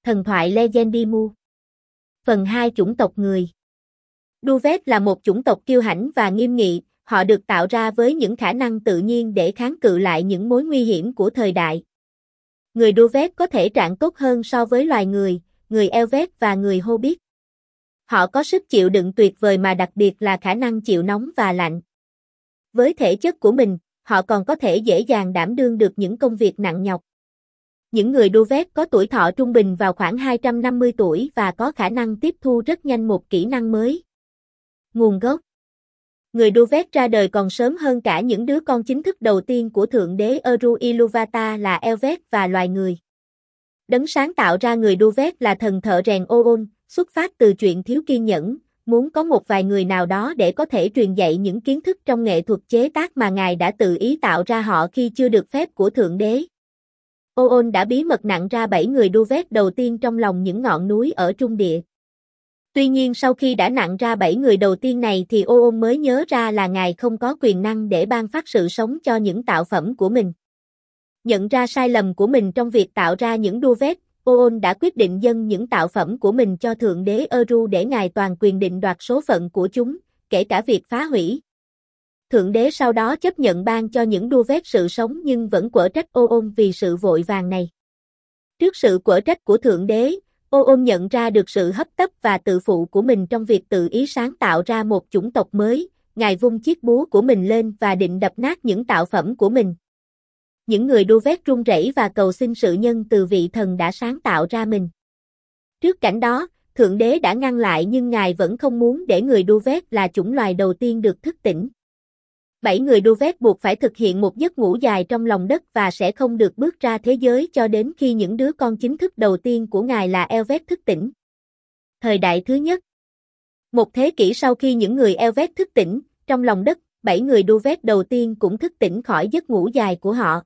Thần thoại Legendimu. Phần 2 Chủng tộc người. Duvet là một chủng tộc kiêu hãnh và nghiêm nghị, họ được tạo ra với những khả năng tự nhiên để kháng cự lại những mối nguy hiểm của thời đại. Người Duvet có thể trạng tốt hơn so với loài người Elvet và người Hobbit. Họ có sức chịu đựng tuyệt vời mà đặc biệt là khả năng chịu nóng và lạnh. Với thể chất của mình, họ còn có thể dễ dàng đảm đương được những công việc nặng nhọc. Những người Duvet có tuổi thọ trung bình vào khoảng 250 tuổi và có khả năng tiếp thu rất nhanh một kỹ năng mới. Nguồn gốc. Người Duvet ra đời còn sớm hơn cả những đứa con chính thức đầu tiên của Thượng đế Eru Ilúvatar là Elvet và loài người. Đấng sáng tạo ra người Duvet là thần thợ rèn Oon, xuất phát từ chuyện thiếu kiên nhẫn, muốn có một vài người nào đó để có thể truyền dạy những kiến thức trong nghệ thuật chế tác mà Ngài đã tự ý tạo ra họ khi chưa được phép của Thượng đế. Oon đã bí mật nặn ra 7 người Duvet đầu tiên trong lòng những ngọn núi ở Trung Địa. Tuy nhiên sau khi đã nặn ra 7 người đầu tiên này thì Oon mới nhớ ra là Ngài không có quyền năng để ban phát sự sống cho những tạo phẩm của mình. Nhận ra sai lầm của mình trong việc tạo ra những Duvet, Oon đã quyết định dâng những tạo phẩm của mình cho Thượng đế Eru để Ngài toàn quyền định đoạt số phận của chúng, kể cả việc phá hủy. Thượng đế sau đó chấp nhận ban cho những Duvet sự sống nhưng vẫn quở trách Oon vì sự vội vàng này. Trước sự quở trách của Thượng đế, Oon nhận ra được sự hấp tấp và tự phụ của mình trong việc tự ý sáng tạo ra một chủng tộc mới, Ngài vung chiếc búa của mình lên và định đập nát những tạo phẩm của mình. Những người Duvet run rẩy và cầu xin sự nhân từ vị thần đã sáng tạo ra mình. Trước cảnh đó, Thượng đế đã ngăn lại nhưng Ngài vẫn không muốn để người Duvet là chủng loài đầu tiên được thức tỉnh. 7 người Duvet buộc phải thực hiện một giấc ngủ dài trong lòng đất và sẽ không được bước ra thế giới cho đến khi những đứa con chính thức đầu tiên của Ngài là Elvet thức tỉnh. Thời đại thứ nhất. Một thế kỷ sau khi những người Elvet thức tỉnh, trong lòng đất, 7 người Duvet đầu tiên cũng thức tỉnh khỏi giấc ngủ dài của họ.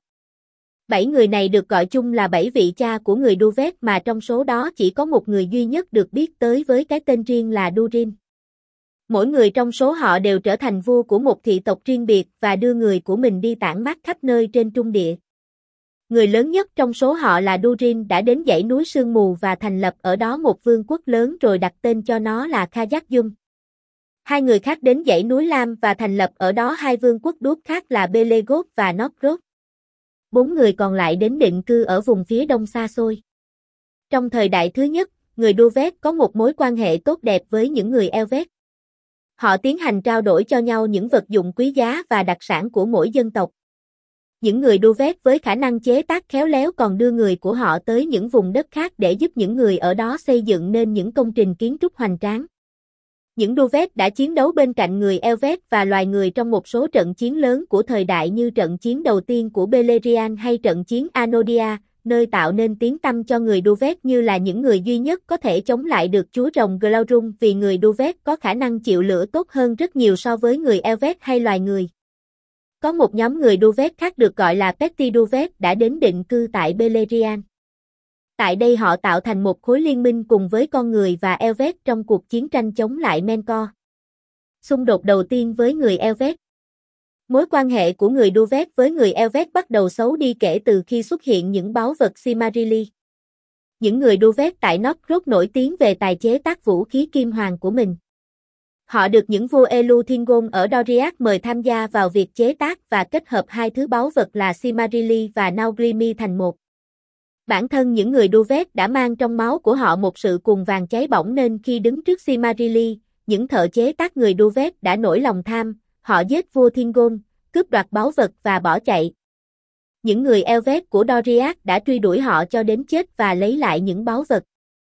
7 người này được gọi chung là 7 vị cha của người Duvet mà trong số đó chỉ có một người duy nhất được biết tới với cái tên riêng là Durin. Mỗi người trong số họ đều trở thành vua của một thị tộc riêng biệt và đưa người của mình đi tản mát khắp nơi trên Trung Địa. Người lớn nhất trong số họ là Durin đã đến dãy núi Sương Mù và thành lập ở đó một vương quốc lớn rồi đặt tên cho nó là Khazad-dûm. Hai người khác đến dãy núi Lam và thành lập ở đó hai vương quốc đốt khác là Belegoth và Novgorod. 4 người còn lại đến định cư ở vùng phía đông xa xôi. Trong thời đại thứ nhất, người Duvet có một mối quan hệ tốt đẹp với những người Elvet. Họ tiến hành trao đổi cho nhau những vật dụng quý giá và đặc sản của mỗi dân tộc. Những người Duvet với khả năng chế tác khéo léo còn đưa người của họ tới những vùng đất khác để giúp những người ở đó xây dựng nên những công trình kiến trúc hoành tráng. Những Duvet đã chiến đấu bên cạnh người Elvet và loài người trong một số trận chiến lớn của thời đại như trận chiến đầu tiên của Beleriand hay trận chiến Anodia, nơi tạo nên tiếng tăm cho người Duvet như là những người duy nhất có thể chống lại được chúa rồng Glaurung vì người Duvet có khả năng chịu lửa tốt hơn rất nhiều so với người Elvet hay loài người. Có một nhóm người Duvet khác được gọi là Petty Duvet đã đến định cư tại Beleriand. Tại đây họ tạo thành một khối liên minh cùng với con người và Elvet trong cuộc chiến tranh chống lại Menkor. Xung đột đầu tiên với người Elvet. Mối quan hệ của người Duvet với người Elvet bắt đầu xấu đi kể từ khi xuất hiện những báu vật Silmarili. Những người Duvet tại Novgorod nổi tiếng về tài chế tác vũ khí kim hoàng của mình. Họ được những vua Elu-Thingol ở Doriath mời tham gia vào việc chế tác và kết hợp hai thứ báu vật là Silmarili và Naugrimmi thành một. Bản thân những người Duvet đã mang trong máu của họ một sự cuồng vàng cháy bỏng nên khi đứng trước Silmarili, những thợ chế tác người Duvet đã nổi lòng tham, họ giết vua Thingol, cướp đoạt báu vật và bỏ chạy. Những người Elvet của Doriath đã truy đuổi họ cho đến chết và lấy lại những báu vật.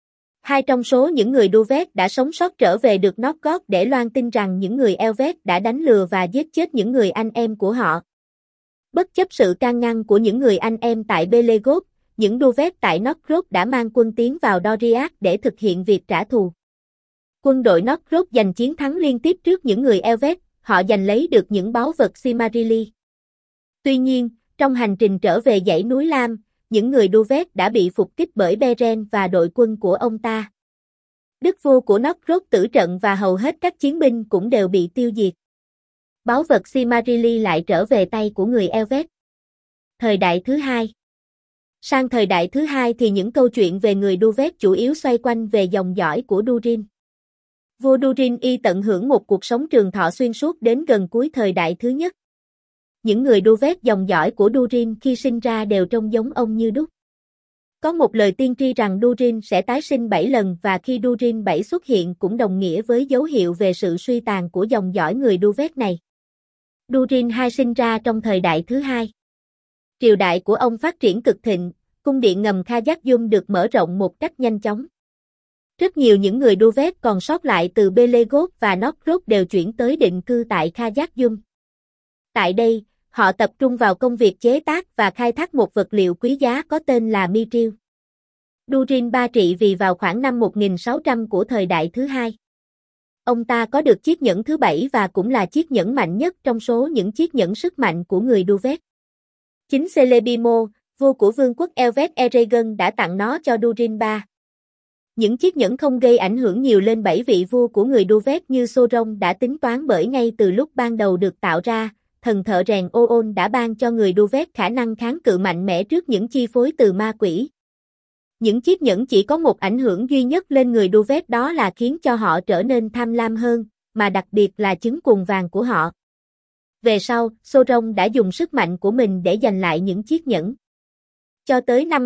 Hai trong số những người Duvet đã sống sót trở về được Novgorod để loan tin rằng những người Elvet đã đánh lừa và giết chết những người anh em của họ. Bất chấp sự can ngăn của những người anh em tại Belegoth, những Duvet tại Novgorod đã mang quân tiến vào Doriath để thực hiện việc trả thù. Quân đội Novgorod giành chiến thắng liên tiếp trước những người Elvet, họ giành lấy được những báu vật Silmarili. Tuy nhiên, trong hành trình trở về dãy núi Lam, những người Duvet đã bị phục kích bởi Beren và đội quân của ông ta. Đức vua của Novgorod tử trận và hầu hết các chiến binh cũng đều bị tiêu diệt. Báu vật Silmarili lại trở về tay của người Elvet. Thời đại thứ hai. Sang thời đại thứ hai thì những câu chuyện về người Duvet chủ yếu xoay quanh về dòng dõi của Durin. Vua Durin y tận hưởng một cuộc sống trường thọ xuyên suốt đến gần cuối thời đại thứ nhất. Những người Duvet dòng dõi của Durin khi sinh ra đều trông giống ông như đúc. Có một lời tiên tri rằng Durin sẽ tái sinh 7 lần và khi Durin 7 xuất hiện cũng đồng nghĩa với dấu hiệu về sự suy tàn của dòng dõi người Duvet này. Durin II sinh ra trong thời đại thứ hai. Triều đại của ông phát triển cực thịnh, cung điện ngầm Khayak-Yum được mở rộng một cách nhanh chóng. Rất nhiều những người Duvet còn sót lại từ Belegod và Novgorod đều chuyển tới định cư tại Khayak-Yum. Tại đây, họ tập trung vào công việc chế tác và khai thác một vật liệu quý giá có tên là Mithril. Durin III trị vì vào khoảng năm 1600 của thời đại thứ hai. Ông ta có được chiếc nhẫn thứ 7 và cũng là chiếc nhẫn mạnh nhất trong số những chiếc nhẫn sức mạnh của người Duvet. Chính Celebymo, vua của vương quốc Elvet Eregion đã tặng nó cho Durin III. Những chiếc nhẫn không gây ảnh hưởng nhiều lên 7 vị vua của người Duvet như Sauron đã tính toán bởi ngay từ lúc ban đầu được tạo ra, thần thợ rèn Oon đã ban cho người Duvet khả năng kháng cự mạnh mẽ trước những chi phối từ ma quỷ. Những chiếc nhẫn chỉ có một ảnh hưởng duy nhất lên người Duvet, đó là khiến cho họ trở nên tham lam hơn, mà đặc biệt là trứng cuồng vàng của họ. Về sau, Sauron đã dùng sức mạnh của mình để giành lại những chiếc nhẫn. Cho tới năm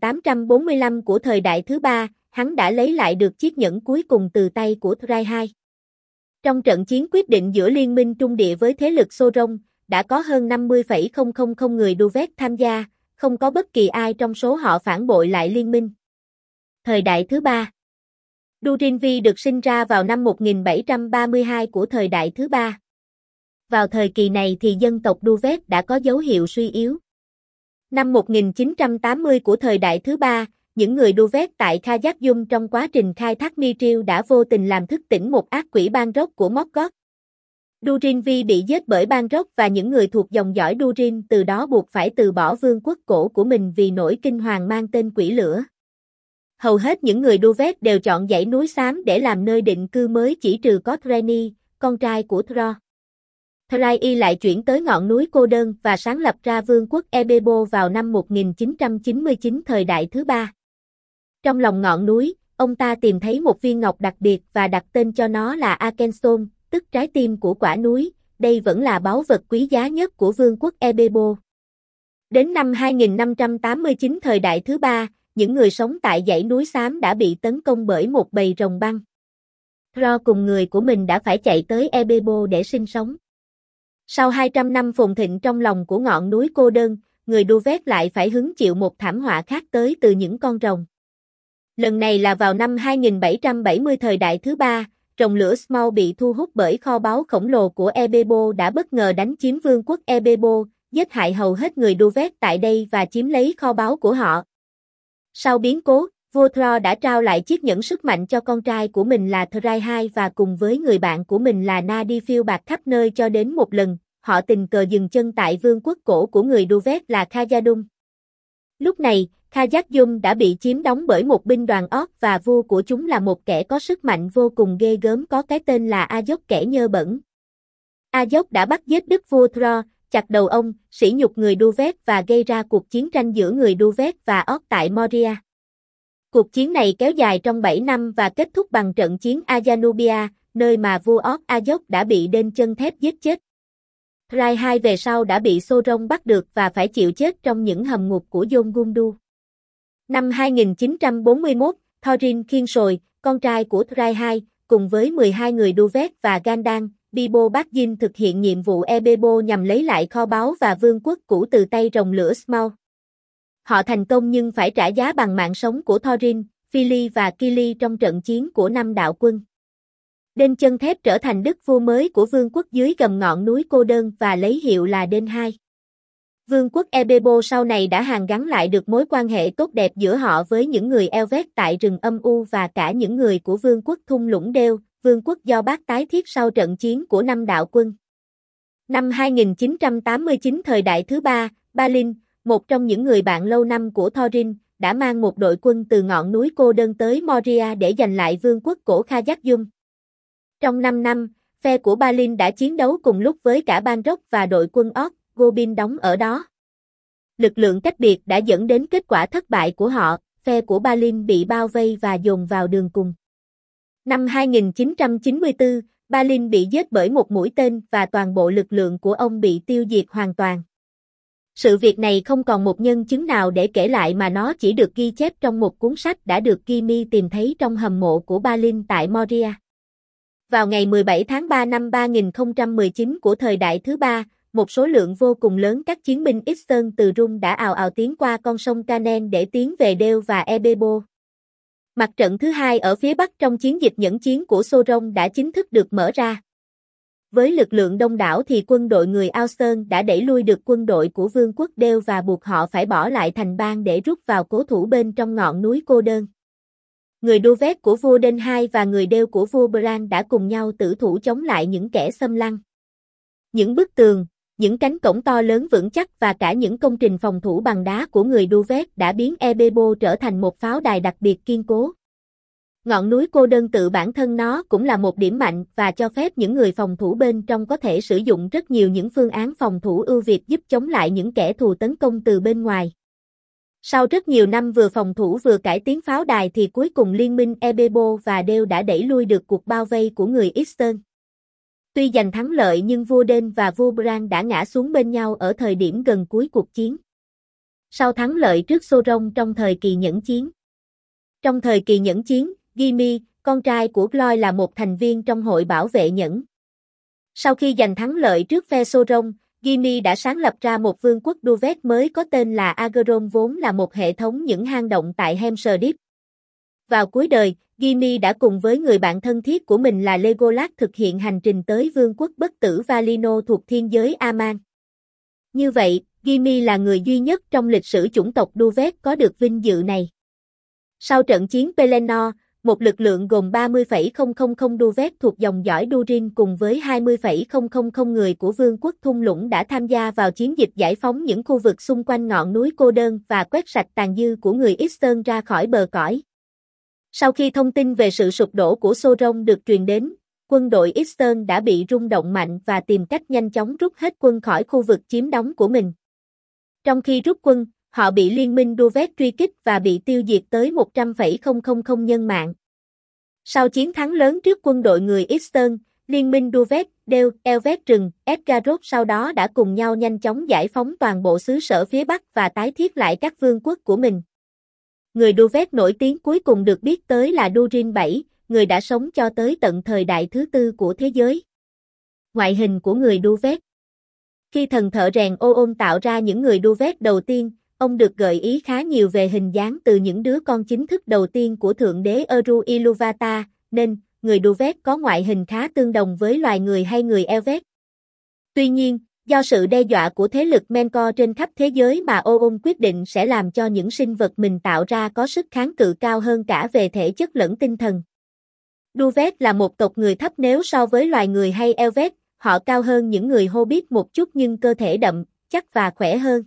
2845 của thời đại thứ ba, hắn đã lấy lại được chiếc nhẫn cuối cùng từ tay của Thrai II. Trong trận chiến quyết định giữa liên minh Trung Địa với thế lực Sauron, đã có hơn 50,000 người Duvet tham gia, không có bất kỳ ai trong số họ phản bội lại liên minh. Thời đại thứ ba. Durin V được sinh ra vào năm 1732 của thời đại thứ ba. Vào thời kỳ này thì dân tộc Duvet đã có dấu hiệu suy yếu. Năm 1980 của thời đại thứ ba, những người Duvet tại Khayak-Yum trong quá trình khai thác Mithril đã vô tình làm thức tỉnh một ác quỷ Banrog của Morgoth. Durin V bị giết bởi Banrog và những người thuộc dòng dõi Durin từ đó buộc phải từ bỏ vương quốc cổ của mình vì nỗi kinh hoàng mang tên quỷ lửa. Hầu hết những người Duvet đều chọn dãy núi xám để làm nơi định cư mới chỉ trừ có Threnny, con trai của Thro. Thrai lại chuyển tới ngọn núi cô đơn và sáng lập ra vương quốc Ebebo vào năm 1999 thời đại thứ ba. Trong lòng ngọn núi, ông ta tìm thấy một viên ngọc đặc biệt và đặt tên cho nó là Arkenstone, tức trái tim của quả núi. Đây vẫn là báu vật quý giá nhất của vương quốc Ebebo. Đến năm 2589 thời đại thứ ba, những người sống tại dãy núi xám đã bị tấn công bởi một bầy rồng băng. Thro cùng người của mình đã phải chạy tới Ebebo để sinh sống. Sau 200 năm phồn thịnh trong lòng của ngọn núi cô đơn, người Duvet lại phải hứng chịu một thảm họa khác tới từ những con rồng. Lần này là vào năm 2770 thời đại thứ ba, rồng lửa Smaug bị thu hút bởi kho báu khổng lồ của Ebebo đã bất ngờ đánh chiếm vương quốc Ebebo, giết hại hầu hết người Duvet tại đây và chiếm lấy kho báu của họ. Sau biến cố, vua Thro đã trao lại chiếc nhẫn sức mạnh cho con trai của mình là Thrai II và cùng với người bạn của mình là Na đi phiêu bạt khắp nơi cho đến một lần, họ tình cờ dừng chân tại vương quốc cổ của người Duvet là Khazad-dûm. Lúc này, Khayak-Yum đã bị chiếm đóng bởi một binh đoàn Orc và vua của chúng là một kẻ có sức mạnh vô cùng ghê gớm có cái tên là Azog kẻ nhơ bẩn. Azog đã bắt giết đức vua Thro, chặt đầu ông, sỉ nhục người Duvet và gây ra cuộc chiến tranh giữa người Duvet và Orc tại Moria. Cuộc chiến này kéo dài trong 7 năm và kết thúc bằng trận chiến Ayanubia, nơi mà vua Orc Azog đã bị đên chân thép giết chết. Thrai II về sau đã bị Sauron bắt được và phải chịu chết trong những hầm ngục của Dol-Guldur. Năm 2941, Thorin Khiên-sồi, con trai của Thrai II, cùng với 12 người Duvet và Gandalf, Bilbo Baggins thực hiện nhiệm vụ Ebebo nhằm lấy lại kho báu và vương quốc cũ từ tay rồng lửa Smaug. Họ thành công nhưng phải trả giá bằng mạng sống của Thorin, Fili và Kili trong trận chiến của 5 đạo quân. Đên chân thép trở thành đức vua mới của vương quốc dưới gầm ngọn núi cô đơn và lấy hiệu là Đên II. Vương quốc Ebebo sau này đã hàn gắn lại được mối quan hệ tốt đẹp giữa họ với những người Elvet tại rừng âm u và cả những người của vương quốc thung lũng Đeo, vương quốc do bác tái thiết sau trận chiến của 5 đạo quân. Năm 2989 thời đại thứ ba, Balin, một trong những người bạn lâu năm của Thorin, đã mang một đội quân từ ngọn núi cô đơn tới Moria để giành lại vương quốc cổ Khayak-Yum. Trong 5 năm, phe của Balin đã chiến đấu cùng lúc với cả Banrog và đội quân Orc, Goblin đóng ở đó. Lực lượng cách biệt đã dẫn đến kết quả thất bại của họ, phe của Balin bị bao vây và dồn vào đường cùng. Năm 2994, Balin bị giết bởi một mũi tên và toàn bộ lực lượng của ông bị tiêu diệt hoàn toàn. Sự việc này không còn một nhân chứng nào để kể lại mà nó chỉ được ghi chép trong một cuốn sách đã được Gimi tìm thấy trong hầm mộ của Balin tại Moria. Vào ngày 17 tháng 3 năm 3019 của thời đại thứ ba, một số lượng vô cùng lớn các chiến binh Eastern từ Rum đã ào ào tiến qua con sông Canaan để tiến về Đeo và Ebebo. Mặt trận thứ hai ở phía bắc trong chiến dịch nhẫn chiến của Sauron đã chính thức được mở ra. Với lực lượng đông đảo thì quân đội người Austin đã đẩy lui được quân đội của vương quốc Đeo và buộc họ phải bỏ lại thành bang để rút vào cố thủ bên trong ngọn núi cô đơn. Người Duvet của vua Den II và người Đeo của vua Bran đã cùng nhau tử thủ chống lại những kẻ xâm lăng. Những bức tường, những cánh cổng to lớn vững chắc và cả những công trình phòng thủ bằng đá của người Duvet đã biến Ebebo trở thành một pháo đài đặc biệt kiên cố. Ngọn núi cô đơn tự bản thân nó cũng là một điểm mạnh và cho phép những người phòng thủ bên trong có thể sử dụng rất nhiều những phương án phòng thủ ưu việt giúp chống lại những kẻ thù tấn công từ bên ngoài. Sau rất nhiều năm vừa phòng thủ vừa cải tiến pháo đài thì cuối cùng liên minh Ebebo và Đeo đã đẩy lui được cuộc bao vây của người Eastern. Tuy giành thắng lợi nhưng vua Den và vua Bran đã ngã xuống bên nhau ở thời điểm gần cuối cuộc chiến. Sau thắng lợi trước Sauron trong thời kỳ nhẫn chiến. Trong thời kỳ nhẫn chiến, Gimi, con trai của Gloy là một thành viên trong hội bảo vệ nhẫn. Sau khi giành thắng lợi trước phe Sauron, Gimi đã sáng lập ra một vương quốc Duvet mới có tên là Ageron vốn là một hệ thống những hang động tại Helm's Deep. Vào cuối đời, Gimi đã cùng với người bạn thân thiết của mình là Legolas thực hiện hành trình tới vương quốc bất tử Valinor thuộc thiên giới Aman. Như vậy, Gimi là người duy nhất trong lịch sử chủng tộc Duvet có được vinh dự này. Sau trận chiến Pelennor, một lực lượng gồm 30,000 Duvet thuộc dòng dõi Durin cùng với 20,000 người của vương quốc thung lũng đã tham gia vào chiến dịch giải phóng những khu vực xung quanh ngọn núi cô đơn và quét sạch tàn dư của người Eastern ra khỏi bờ cõi. Sau khi thông tin về sự sụp đổ của Sauron được truyền đến, quân đội Eastern đã bị rung động mạnh và tìm cách nhanh chóng rút hết quân khỏi khu vực chiếm đóng của mình. Trong khi rút quân, họ bị liên minh Duvet truy kích và bị tiêu diệt tới 100,000 nhân mạng. Sau chiến thắng lớn trước quân đội người Eastern, liên minh Duvet, Đeo, Elvet Rừng, Esgaroth sau đó đã cùng nhau nhanh chóng giải phóng toàn bộ xứ sở phía Bắc và tái thiết lại các vương quốc của mình. Người Duvet nổi tiếng cuối cùng được biết tới là Durin VII, người đã sống cho tới tận thời đại thứ tư của thế giới. Ngoại hình của người Duvet. Khi thần thợ rèn Oon tạo ra những người Duvet đầu tiên, ông được gợi ý khá nhiều về hình dáng từ những đứa con chính thức đầu tiên của thượng đế Eru Ilúvatar, nên người Duvet có ngoại hình khá tương đồng với loài người hay người Elvet. Tuy nhiên, do sự đe dọa của thế lực Mentor trên khắp thế giới mà Oon quyết định sẽ làm cho những sinh vật mình tạo ra có sức kháng cự cao hơn cả về thể chất lẫn tinh thần. Duvet là một tộc người thấp nếu so với loài người hay Elvet, họ cao hơn những người Hobbit một chút nhưng cơ thể đậm, chắc và khỏe hơn.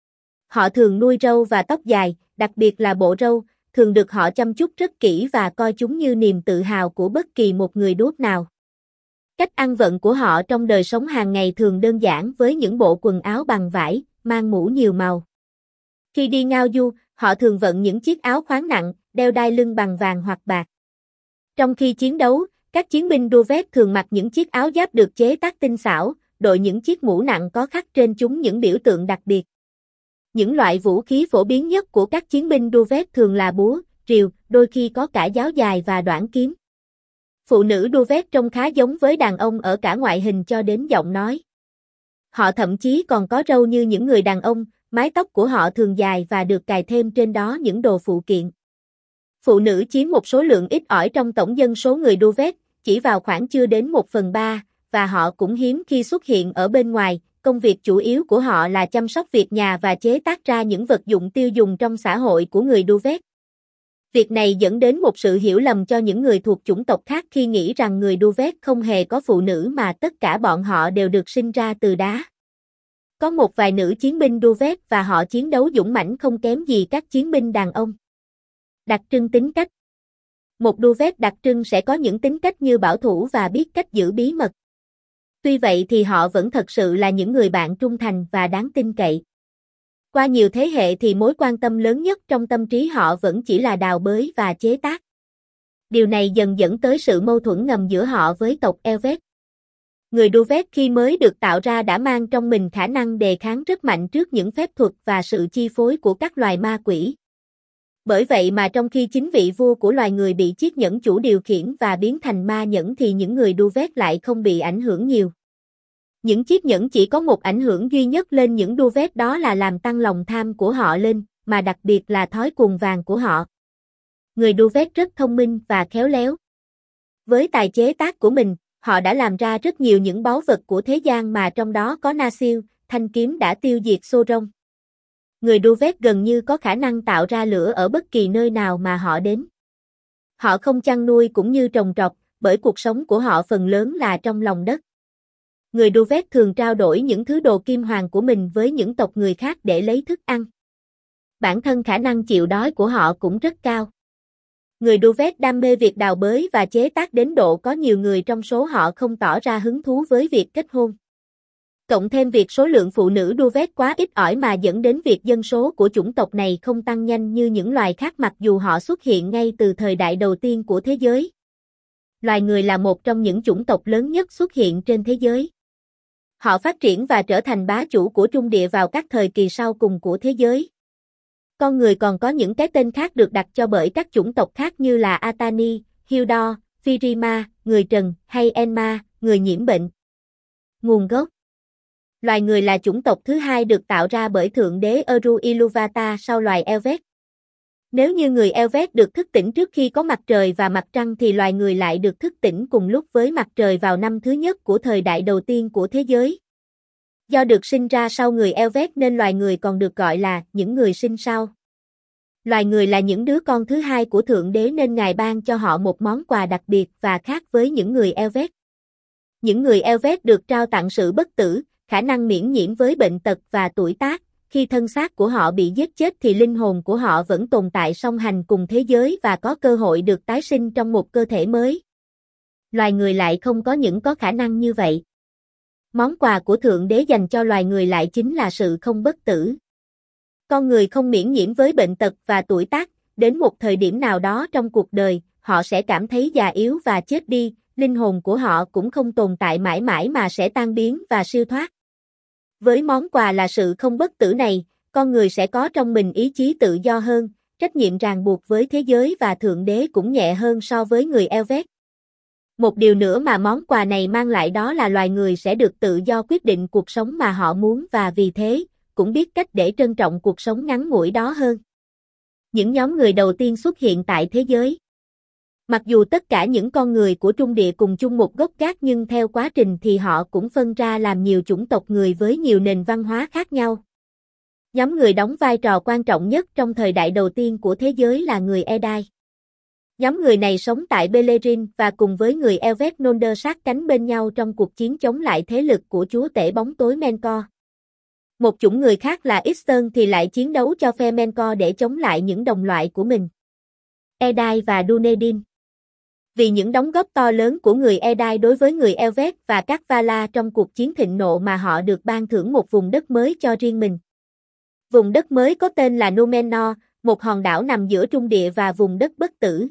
Họ thường nuôi râu và tóc dài, đặc biệt là bộ râu, thường được họ chăm chút rất kỹ và coi chúng như niềm tự hào của bất kỳ một người đốt nào. Cách ăn vận của họ trong đời sống hàng ngày thường đơn giản với những bộ quần áo bằng vải, mang mũ nhiều màu. Khi đi ngao du, họ thường vận những chiếc áo khoáng nặng, đeo đai lưng bằng vàng hoặc bạc. Trong khi chiến đấu, các chiến binh Duvet thường mặc những chiếc áo giáp được chế tác tinh xảo, đội những chiếc mũ nặng có khắc trên chúng những biểu tượng đặc biệt. Những loại vũ khí phổ biến nhất của các chiến binh Duvet thường là búa, rìu, đôi khi có cả giáo dài và đoản kiếm. Phụ nữ Duvet trông khá giống với đàn ông ở cả ngoại hình cho đến giọng nói. Họ thậm chí còn có râu như những người đàn ông, mái tóc của họ thường dài và được cài thêm trên đó những đồ phụ kiện. Phụ nữ chiếm một số lượng ít ỏi trong tổng dân số người Duvet, chỉ vào khoảng chưa đến 1/3, và họ cũng hiếm khi xuất hiện ở bên ngoài. Công việc chủ yếu của họ là chăm sóc việc nhà và chế tác ra những vật dụng tiêu dùng trong xã hội của người Duvet. Việc này dẫn đến một sự hiểu lầm cho những người thuộc chủng tộc khác khi nghĩ rằng người Duvet không hề có phụ nữ mà tất cả bọn họ đều được sinh ra từ đá. Có một vài nữ chiến binh Duvet và họ chiến đấu dũng mãnh không kém gì các chiến binh đàn ông. Đặc trưng tính cách. Một Duvet đặc trưng sẽ có những tính cách như bảo thủ và biết cách giữ bí mật. Tuy vậy thì họ vẫn thật sự là những người bạn trung thành và đáng tin cậy. Qua nhiều thế hệ thì mối quan tâm lớn nhất trong tâm trí họ vẫn chỉ là đào bới và chế tác. Điều này dần dẫn tới sự mâu thuẫn ngầm giữa họ với tộc Elvet. Người Duvet khi mới được tạo ra đã mang trong mình khả năng đề kháng rất mạnh trước những phép thuật và sự chi phối của các loài ma quỷ. Bởi vậy mà trong khi chính vị vua của loài người bị chiếc nhẫn chủ điều khiển và biến thành ma nhẫn thì những người Duvet lại không bị ảnh hưởng nhiều. Những chiếc nhẫn chỉ có một ảnh hưởng duy nhất lên những Duvet, đó là làm tăng lòng tham của họ lên, mà đặc biệt là thói cuồng vàng của họ. Người Duvet rất thông minh và khéo léo. Với tài chế tác của mình, họ đã làm ra rất nhiều những báu vật của thế gian mà trong đó có Nasil, thanh kiếm đã tiêu diệt Sauron. Người Duvet gần như có khả năng tạo ra lửa ở bất kỳ nơi nào mà họ đến. Họ không chăn nuôi cũng như trồng trọt, bởi cuộc sống của họ phần lớn là trong lòng đất. Người Duvet thường trao đổi những thứ đồ kim hoàng của mình với những tộc người khác để lấy thức ăn. Bản thân khả năng chịu đói của họ cũng rất cao. Người Duvet đam mê việc đào bới và chế tác đến độ có nhiều người trong số họ không tỏ ra hứng thú với việc kết hôn. Cộng thêm việc số lượng phụ nữ Duvet quá ít ỏi mà dẫn đến việc dân số của chủng tộc này không tăng nhanh như những loài khác mặc dù họ xuất hiện ngay từ thời đại đầu tiên của thế giới. Loài người là một trong những chủng tộc lớn nhất xuất hiện trên thế giới. Họ phát triển và trở thành bá chủ của Trung Địa vào các thời kỳ sau cùng của thế giới. Con người còn có những cái tên khác được đặt cho bởi các chủng tộc khác như là Atani, Hildor, Firima, người Trần, hay Enma, người nhiễm bệnh. Nguồn gốc. Loài người là chủng tộc thứ hai được tạo ra bởi Thượng đế Eru Ilúvatar sau loài Elvet. Nếu như người Elvet được thức tỉnh trước khi có mặt trời và mặt trăng thì loài người lại được thức tỉnh cùng lúc với mặt trời vào năm thứ nhất của thời đại đầu tiên của thế giới. Do được sinh ra sau người Elvet nên loài người còn được gọi là những người sinh sau. Loài người là những đứa con thứ hai của Thượng đế nên Ngài ban cho họ một món quà đặc biệt và khác với những người Elvet. Những người Elvet được trao tặng sự bất tử, khả năng miễn nhiễm với bệnh tật và tuổi tác. Khi thân xác của họ bị giết chết thì linh hồn của họ vẫn tồn tại song hành cùng thế giới và có cơ hội được tái sinh trong một cơ thể mới. Loài người lại không có khả năng như vậy. Món quà của Thượng đế dành cho loài người lại chính là sự không bất tử. Con người không miễn nhiễm với bệnh tật và tuổi tác, đến một thời điểm nào đó trong cuộc đời, họ sẽ cảm thấy già yếu và chết đi, linh hồn của họ cũng không tồn tại mãi mãi mà sẽ tan biến và siêu thoát. Với món quà là sự không bất tử này, con người sẽ có trong mình ý chí tự do hơn, trách nhiệm ràng buộc với thế giới và Thượng đế cũng nhẹ hơn so với người Elvet. Một điều nữa mà món quà này mang lại đó là loài người sẽ được tự do quyết định cuộc sống mà họ muốn và vì thế, cũng biết cách để trân trọng cuộc sống ngắn ngủi đó hơn. Những nhóm người đầu tiên xuất hiện tại thế giới. Mặc dù tất cả những con người của Trung Địa cùng chung một gốc gác nhưng theo quá trình thì họ cũng phân ra làm nhiều chủng tộc người với nhiều nền văn hóa khác nhau. Nhóm người đóng vai trò quan trọng nhất trong thời đại đầu tiên của thế giới là người Edai. Nhóm người này sống tại Beleriand và cùng với người Elvet Nolder sát cánh bên nhau trong cuộc chiến chống lại thế lực của chúa tể bóng tối Melkor. Một chủng người khác là Eastern thì lại chiến đấu cho phe Melkor để chống lại những đồng loại của mình. Edai và Dunedin. Vì những đóng góp to lớn của người Edai đối với người Elvet và các Valar trong cuộc chiến thịnh nộ mà họ được ban thưởng một vùng đất mới cho riêng mình. Vùng đất mới có tên là Númenor, một hòn đảo nằm giữa Trung Địa và vùng đất bất tử.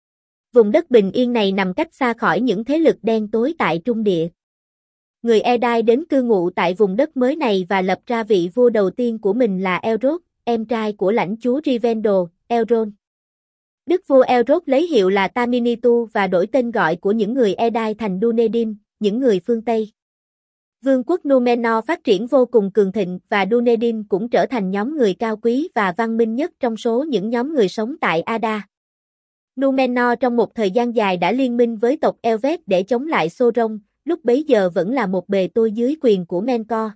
Vùng đất bình yên này nằm cách xa khỏi những thế lực đen tối tại Trung Địa. Người Edai đến cư ngụ tại vùng đất mới này và lập ra vị vua đầu tiên của mình là Elrond, em trai của lãnh chúa Rivendell, Elrond. Đức vua Elrond lấy hiệu là Taminitu và đổi tên gọi của những người Edai thành Dunedin, những người phương Tây. Vương quốc Númenor phát triển vô cùng cường thịnh và Dunedin cũng trở thành nhóm người cao quý và văn minh nhất trong số những nhóm người sống tại Ada. Númenor trong một thời gian dài đã liên minh với tộc Elvet để chống lại Sauron, lúc bấy giờ vẫn là một bề tôi dưới quyền của Melkor.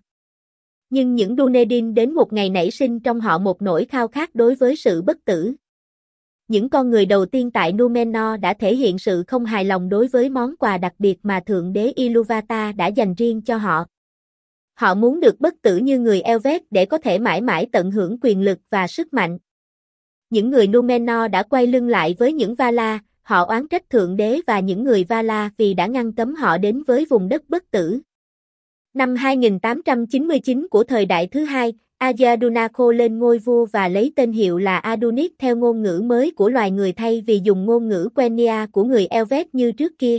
Nhưng những Dunedin đến một ngày nảy sinh trong họ một nỗi khao khát đối với sự bất tử. Những con người đầu tiên tại Númenor đã thể hiện sự không hài lòng đối với món quà đặc biệt mà Thượng đế Ilúvatar đã dành riêng cho họ. Họ muốn được bất tử như người Elvet để có thể mãi mãi tận hưởng quyền lực và sức mạnh. Những người Númenor đã quay lưng lại với những Valar, họ oán trách Thượng đế và những người Valar vì đã ngăn cấm họ đến với vùng đất bất tử. Năm 2899 của thời đại thứ hai, Ajadunaco lên ngôi vua và lấy tên hiệu là Adunis theo ngôn ngữ mới của loài người thay vì dùng ngôn ngữ Quenya của người Elvet như trước kia.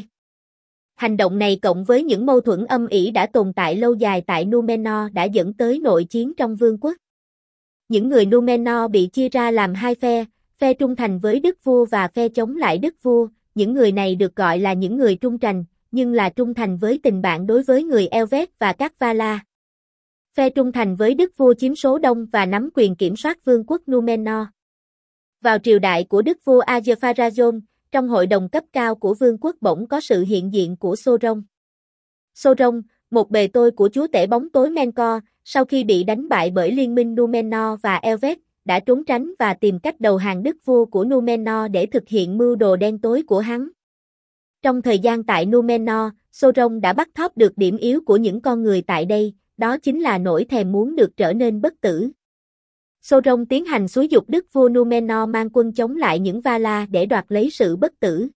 Hành động này cộng với những mâu thuẫn âm ỉ đã tồn tại lâu dài tại Númenor đã dẫn tới nội chiến trong vương quốc. Những người Númenor bị chia ra làm hai phe trung thành với đức vua và phe chống lại đức vua. Những người này được gọi là những người trung thành, nhưng là trung thành với tình bạn đối với người Elvet và các Valar. Phe trung thành với đức vua chiếm số đông và nắm quyền kiểm soát vương quốc Númenor. Vào triều đại của đức vua Ar-Pharazôn, trong hội đồng cấp cao của vương quốc bỗng có sự hiện diện của Sauron. Sauron, một bề tôi của chúa tể bóng tối Melkor, sau khi bị đánh bại bởi liên minh Númenor và Elvet, đã trốn tránh và tìm cách đầu hàng đức vua của Númenor để thực hiện mưu đồ đen tối của hắn. Trong thời gian tại Númenor, Sauron đã bắt thóp được điểm yếu của những con người tại đây, đó chính là nỗi thèm muốn được trở nên bất tử. Sauron tiến hành xúi giục đức vua Númenor mang quân chống lại những Valar để đoạt lấy sự bất tử.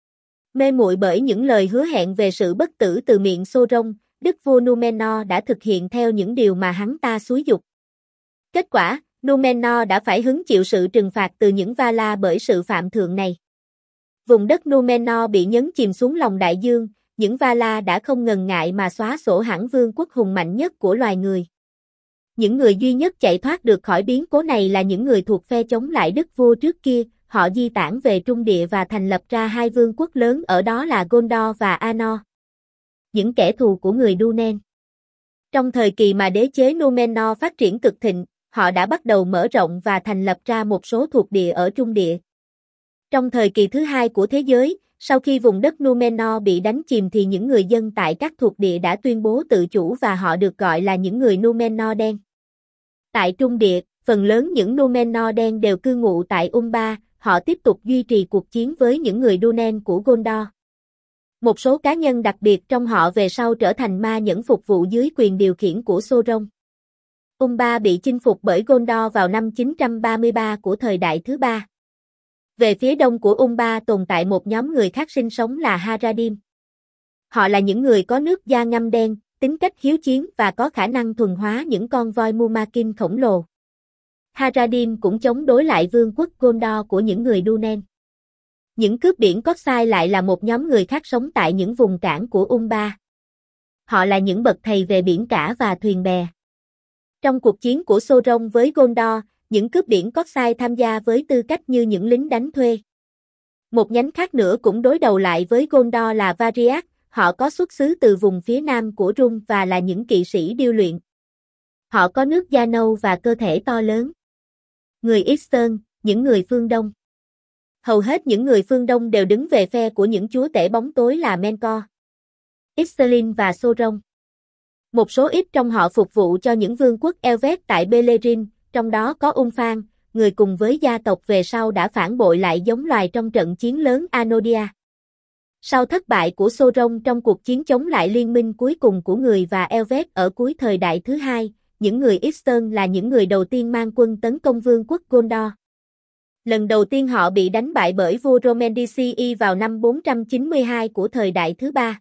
Mê muội bởi những lời hứa hẹn về sự bất tử từ miệng Sauron, đức vua Númenor đã thực hiện theo những điều mà hắn ta xúi giục. Kết quả, Númenor đã phải hứng chịu sự trừng phạt từ những Valar bởi sự phạm thượng này. Vùng đất Númenor bị nhấn chìm xuống lòng đại dương, những Valar đã không ngần ngại mà xóa sổ hẳn vương quốc hùng mạnh nhất của loài người. Những người duy nhất chạy thoát được khỏi biến cố này là những người thuộc phe chống lại đức vua trước kia, họ di tản về Trung Địa và thành lập ra hai vương quốc lớn ở đó là Gondor và Arnor. Những kẻ thù của người Dúnen. Trong thời kỳ mà đế chế Númenor phát triển cực thịnh, họ đã bắt đầu mở rộng và thành lập ra một số thuộc địa ở Trung Địa. Trong thời kỳ thứ hai của thế giới, sau khi vùng đất Númenor bị đánh chìm thì những người dân tại các thuộc địa đã tuyên bố tự chủ và họ được gọi là những người Númenor đen. Tại Trung Địa, phần lớn những Númenor đen đều cư ngụ tại Umbar, họ tiếp tục duy trì cuộc chiến với những người Dúnen của Gondor. Một số cá nhân đặc biệt trong họ về sau trở thành ma nhẫn phục vụ dưới quyền điều khiển của Sauron. Umbar bị chinh phục bởi Gondor vào năm 933 của thời đại thứ ba. Về phía đông của Umbar tồn tại một nhóm người khác sinh sống là Haradim. Họ là những người có nước da ngăm đen, tính cách hiếu chiến và có khả năng thuần hóa những con voi Mumakin khổng lồ. Haradim cũng chống đối lại vương quốc Gondor của những người Dúnen. Những cướp biển Coxai lại là một nhóm người khác sống tại những vùng cảng của Umbar. Họ là những bậc thầy về biển cả và thuyền bè. Trong cuộc chiến của Sauron với Gondor, những cướp biển Coxai tham gia với tư cách như những lính đánh thuê. Một nhánh khác nữa cũng đối đầu lại với Gondor là Variat, họ có xuất xứ từ vùng phía nam của Rum và là những kỵ sĩ điêu luyện. Họ có nước da nâu và cơ thể to lớn. Người Eastern, những người phương Đông. Hầu hết những người phương Đông đều đứng về phe của những chúa tể bóng tối là Melkor, Isserlin và Sauron. Một số ít trong họ phục vụ cho những vương quốc Elvet tại Beleriand, trong đó có Umfang, người cùng với gia tộc về sau đã phản bội lại giống loài trong trận chiến lớn Anodia. Sau thất bại của Sauron trong cuộc chiến chống lại liên minh cuối cùng của người và Elvet ở cuối thời đại thứ hai, những người Eastern là những người đầu tiên mang quân tấn công vương quốc Gondor. Lần đầu tiên họ bị đánh bại bởi vua Romandici vào năm 492 của thời đại thứ ba.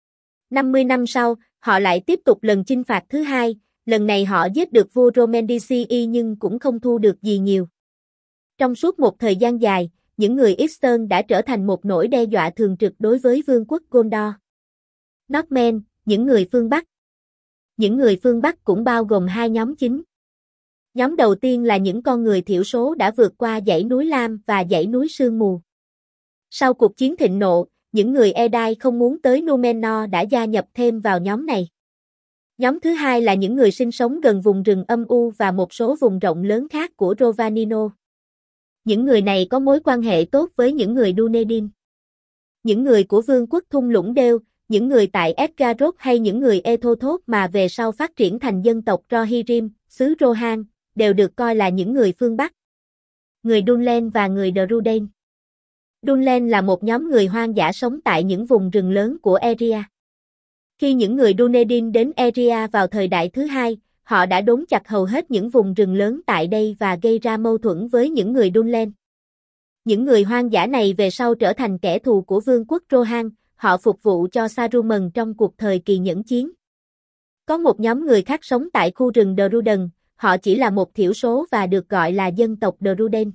50 năm sau, họ lại tiếp tục lần chinh phạt thứ hai, lần này họ giết được vua Romandici nhưng cũng không thu được gì nhiều. Trong suốt một thời gian dài, những người Eastern đã trở thành một nỗi đe dọa thường trực đối với vương quốc Gondor. Northmen, những người phương Bắc. Những người phương Bắc cũng bao gồm hai nhóm chính. Nhóm đầu tiên là những con người thiểu số đã vượt qua dãy núi Lam và dãy núi Sương Mù. Sau cuộc chiến thịnh nộ, những người Edain không muốn tới Númenor đã gia nhập thêm vào nhóm này. Nhóm thứ hai là những người sinh sống gần vùng rừng âm u và một số vùng rộng lớn khác của Rovanino. Những người này có mối quan hệ tốt với những người Dunedin. Những người của vương quốc thung lũng Đêu, những người tại Esgaroth hay những người Ethothot mà về sau phát triển thành dân tộc Rohirrim, xứ Rohan, đều được coi là những người phương Bắc. Người Dunlen và người Drúden. Dunlen là một nhóm người hoang dã sống tại những vùng rừng lớn của Eria. Khi những người Dunedin đến Eria vào thời đại thứ hai, họ đã đốn chặt hầu hết những vùng rừng lớn tại đây và gây ra mâu thuẫn với những người Dunlen. Những người hoang dã này về sau trở thành kẻ thù của vương quốc Rohan, họ phục vụ cho Saruman trong cuộc thời kỳ nhẫn chiến. Có một nhóm người khác sống tại khu rừng Drúden, họ chỉ là một thiểu số và được gọi là dân tộc Druden.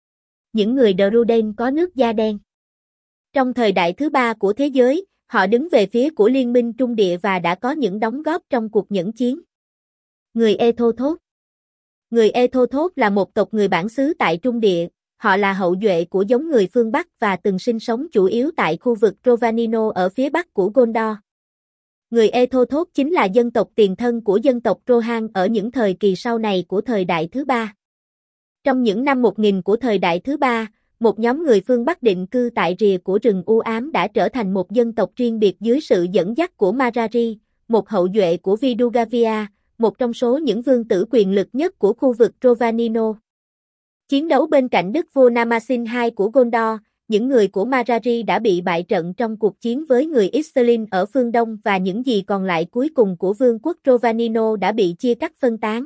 Những người Druden có nước da đen. Trong thời đại thứ ba của thế giới, họ đứng về phía của Liên minh Trung Địa và đã có những đóng góp trong cuộc nhẫn chiến. Người Ethiothos. Người Ethiothos là một tộc người bản xứ tại Trung Địa, họ là hậu duệ của giống người phương Bắc và từng sinh sống chủ yếu tại khu vực Rovanino ở phía bắc của Gondor. Người Ethiothos chính là dân tộc tiền thân của dân tộc Rohan ở những thời kỳ sau này của thời đại thứ ba. Trong những năm 1000 của thời đại thứ ba, một nhóm người phương Bắc định cư tại rìa của rừng u ám đã trở thành một dân tộc riêng biệt dưới sự dẫn dắt của Marari, một hậu duệ của Vidugavia, một trong số những vương tử quyền lực nhất của khu vực Rovanino. Chiến đấu bên cạnh đức vua Namasin II của Gondor, những người của Marari đã bị bại trận trong cuộc chiến với người Isserlin ở phương Đông và những gì còn lại cuối cùng của vương quốc Rovanino đã bị chia cắt phân tán.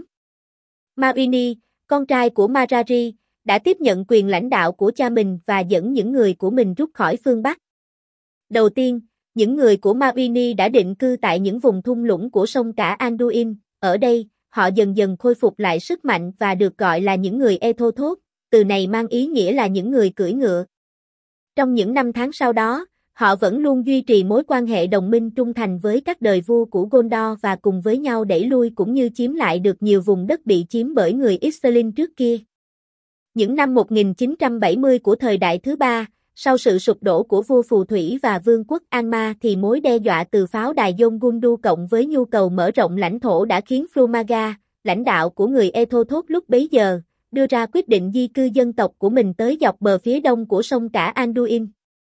Mawini, con trai của Marari, đã tiếp nhận quyền lãnh đạo của cha mình và dẫn những người của mình rút khỏi phương Bắc. Đầu tiên, những người của Mawini đã định cư tại những vùng thung lũng của sông cả Anduin. Ở đây, họ dần dần khôi phục lại sức mạnh và được gọi là những người Ethiothos, từ này mang ý nghĩa là những người cưỡi ngựa. Trong những năm tháng sau đó, họ vẫn luôn duy trì mối quan hệ đồng minh trung thành với các đời vua của Gondor và cùng với nhau đẩy lui cũng như chiếm lại được nhiều vùng đất bị chiếm bởi người Isserlin trước kia. Những năm 1970 của thời đại thứ ba, sau sự sụp đổ của vua phù thủy và vương quốc Anma thì mối đe dọa từ pháo đài Dôn Gundu cộng với nhu cầu mở rộng lãnh thổ đã khiến Frumaga, lãnh đạo của người Ethiothos lúc bấy giờ, đưa ra quyết định di cư dân tộc của mình tới dọc bờ phía đông của sông cả Anduin.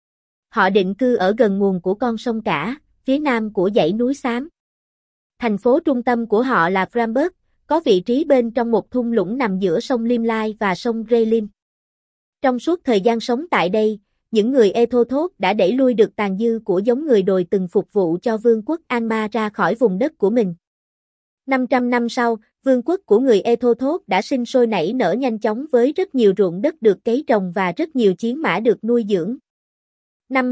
Họ định cư ở gần nguồn của con sông cả, phía nam của dãy núi xám. Thành phố trung tâm của họ là Framberg, có vị trí bên trong một thung lũng nằm giữa sông Limlai và sông Reilin. Trong suốt thời gian sống tại đây, những người Ethiothos đã đẩy lui được tàn dư của giống người đồi từng phục vụ cho vương quốc Anma ra khỏi vùng đất của mình. 500 năm sau, vương quốc của người Ethiothos đã sinh sôi nảy nở nhanh chóng với rất nhiều ruộng đất được cấy trồng và rất nhiều chiến mã được nuôi dưỡng. Năm